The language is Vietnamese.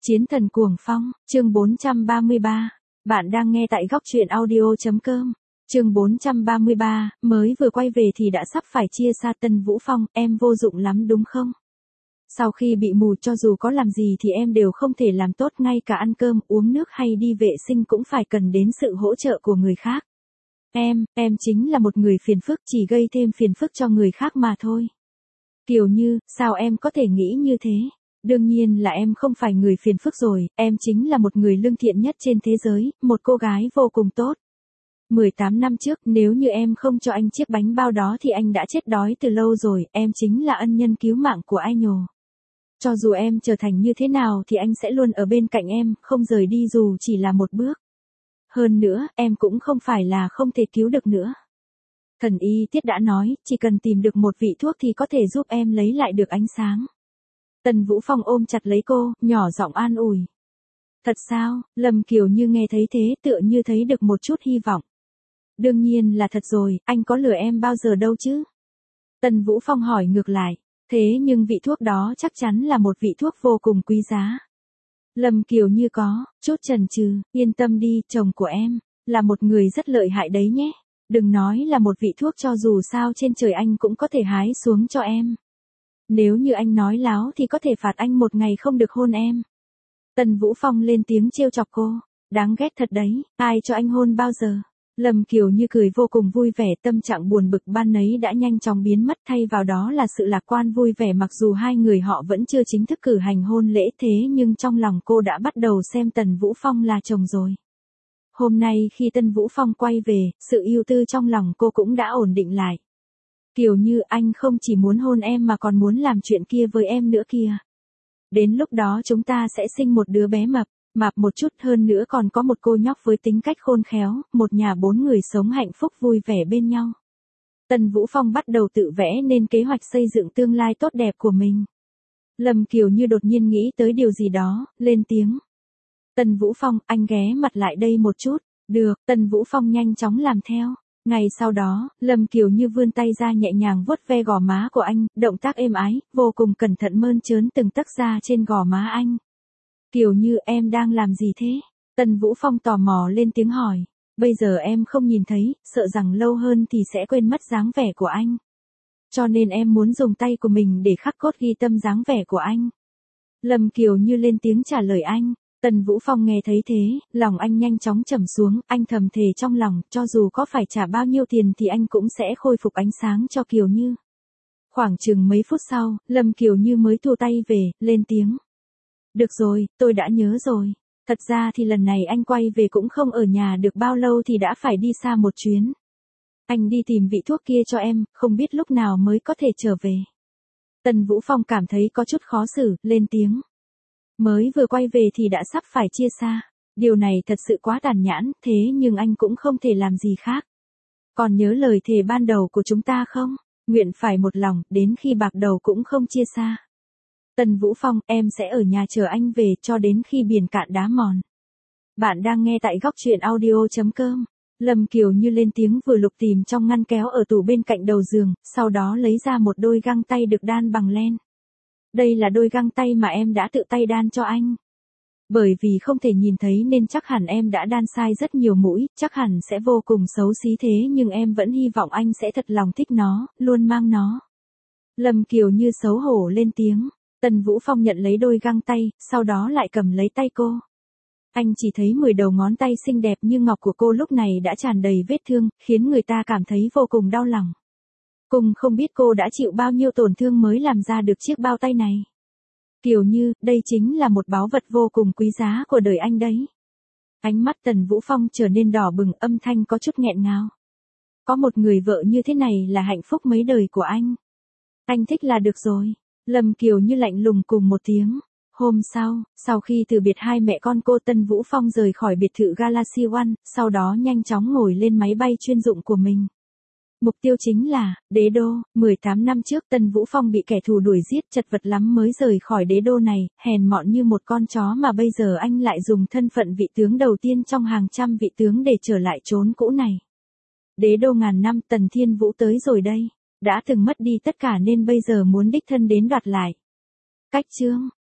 Chiến thần cuồng phong, chương 433. Bạn đang nghe tại góc truyện audio.com. Chương 433, mới vừa quay về thì đã sắp phải chia xa Tân Vũ Phong, em vô dụng lắm đúng không? Sau khi bị mù cho dù có làm gì thì em đều không thể làm tốt, ngay cả ăn cơm, uống nước hay đi vệ sinh cũng phải cần đến sự hỗ trợ của người khác. Em chính là một người phiền phức, chỉ gây thêm phiền phức cho người khác mà thôi. Kiều Như, sao em có thể nghĩ như thế? Đương nhiên là em không phải người phiền phức rồi, em chính là một người lương thiện nhất trên thế giới, một cô gái vô cùng tốt. 18 năm trước, nếu như em không cho anh chiếc bánh bao đó thì anh đã chết đói từ lâu rồi, em chính là ân nhân cứu mạng của ai nhồ. Cho dù em trở thành như thế nào thì anh sẽ luôn ở bên cạnh em, không rời đi dù chỉ là một bước. Hơn nữa, em cũng không phải là không thể cứu được nữa. Thần y Tiết đã nói, chỉ cần tìm được một vị thuốc thì có thể giúp em lấy lại được ánh sáng. Tần Vũ Phong ôm chặt lấy cô, nhỏ giọng an ủi. Thật sao? Lâm Kiều Như nghe thấy thế tựa như thấy được một chút hy vọng. Đương nhiên là thật rồi, anh có lừa em bao giờ đâu chứ? Tần Vũ Phong hỏi ngược lại, thế nhưng vị thuốc đó chắc chắn là một vị thuốc vô cùng quý giá. Lâm Kiều Như có chút chần chừ, yên tâm đi, chồng của em là một người rất lợi hại đấy nhé. Đừng nói là một vị thuốc, cho dù sao trên trời anh cũng có thể hái xuống cho em. Nếu như anh nói láo thì có thể phạt anh một ngày không được hôn em. Tần Vũ Phong lên tiếng trêu chọc cô. Đáng ghét thật đấy, ai cho anh hôn bao giờ? Lâm Kiều Như cười vô cùng vui vẻ, tâm trạng buồn bực ban nấy đã nhanh chóng biến mất, thay vào đó là sự lạc quan vui vẻ. Mặc dù hai người họ vẫn chưa chính thức cử hành hôn lễ, thế nhưng trong lòng cô đã bắt đầu xem Tần Vũ Phong là chồng rồi. Hôm nay khi Tần Vũ Phong quay về, sự ưu tư trong lòng cô cũng đã ổn định lại. Kiều Như, anh không chỉ muốn hôn em mà còn muốn làm chuyện kia với em nữa kìa. Đến lúc đó chúng ta sẽ sinh một đứa bé mập một chút, hơn nữa còn có một cô nhóc với tính cách khôn khéo, một nhà 4 người sống hạnh phúc vui vẻ bên nhau. Tần Vũ Phong bắt đầu tự vẽ nên kế hoạch xây dựng tương lai tốt đẹp của mình. Lâm Kiều Như đột nhiên nghĩ tới điều gì đó, lên tiếng. Tần Vũ Phong, anh ghé mặt lại đây một chút. Được, Tần Vũ Phong nhanh chóng làm theo. Ngày sau đó, Lâm Kiều Như vươn tay ra nhẹ nhàng vuốt ve gò má của anh, động tác êm ái, vô cùng cẩn thận mơn trớn từng tấc da trên gò má anh. Kiều Như, em đang làm gì thế? Tần Vũ Phong tò mò lên tiếng hỏi. Bây giờ em không nhìn thấy, sợ rằng lâu hơn thì sẽ quên mất dáng vẻ của anh. Cho nên em muốn dùng tay của mình để khắc cốt ghi tâm dáng vẻ của anh. Lâm Kiều Như lên tiếng trả lời anh. Tần Vũ Phong nghe thấy thế, lòng anh nhanh chóng trầm xuống, anh thầm thề trong lòng, cho dù có phải trả bao nhiêu tiền thì anh cũng sẽ khôi phục ánh sáng cho Kiều Như. Khoảng chừng mấy phút sau, Lâm Kiều Như mới thua tay về, lên tiếng. Được rồi, tôi đã nhớ rồi. Thật ra thì lần này anh quay về cũng không ở nhà được bao lâu thì đã phải đi xa một chuyến. Anh đi tìm vị thuốc kia cho em, không biết lúc nào mới có thể trở về. Tần Vũ Phong cảm thấy có chút khó xử, lên tiếng. Mới vừa quay về thì đã sắp phải chia xa. Điều này thật sự quá tàn nhẫn, thế nhưng anh cũng không thể làm gì khác. Còn nhớ lời thề ban đầu của chúng ta không? Nguyện phải một lòng, đến khi bạc đầu cũng không chia xa. Tần Vũ Phong, em sẽ ở nhà chờ anh về cho đến khi biển cạn đá mòn. Bạn đang nghe tại góc truyện audio.com. Lâm Kiều Như lên tiếng vừa lục tìm trong ngăn kéo ở tủ bên cạnh đầu giường, sau đó lấy ra một đôi găng tay được đan bằng len. Đây là đôi găng tay mà em đã tự tay đan cho anh. Bởi vì không thể nhìn thấy nên chắc hẳn em đã đan sai rất nhiều mũi, chắc hẳn sẽ vô cùng xấu xí, thế nhưng em vẫn hy vọng anh sẽ thật lòng thích nó, luôn mang nó. Lâm Kiều Như xấu hổ lên tiếng. Tần Vũ Phong nhận lấy đôi găng tay, sau đó lại cầm lấy tay cô. Anh chỉ thấy 10 đầu ngón tay xinh đẹp như ngọc của cô lúc này đã tràn đầy vết thương, khiến người ta cảm thấy vô cùng đau lòng. Cùng không biết cô đã chịu bao nhiêu tổn thương mới làm ra được chiếc bao tay này. Kiều Như, đây chính là một báu vật vô cùng quý giá của đời anh đấy. Ánh mắt Tần Vũ Phong trở nên đỏ bừng, âm thanh có chút nghẹn ngào. Có một người vợ như thế này là hạnh phúc mấy đời của anh. Anh thích là được rồi. Lâm Kiều Như lạnh lùng cùng một tiếng. Hôm sau khi từ biệt hai mẹ con cô, Tần Vũ Phong rời khỏi biệt thự Galaxy One, sau đó nhanh chóng ngồi lên máy bay chuyên dụng của mình. Mục tiêu chính là Đế Đô. 18 năm trước Tần Vũ Phong bị kẻ thù đuổi giết, chật vật lắm mới rời khỏi Đế Đô này, hèn mọn như một con chó mà bây giờ anh lại dùng thân phận vị tướng đầu tiên trong hàng trăm vị tướng để trở lại chốn cũ này. Đế Đô ngàn năm, Tần Thiên Vũ tới rồi đây. Đã từng mất đi tất cả nên bây giờ muốn đích thân đến đoạt lại. Cách chương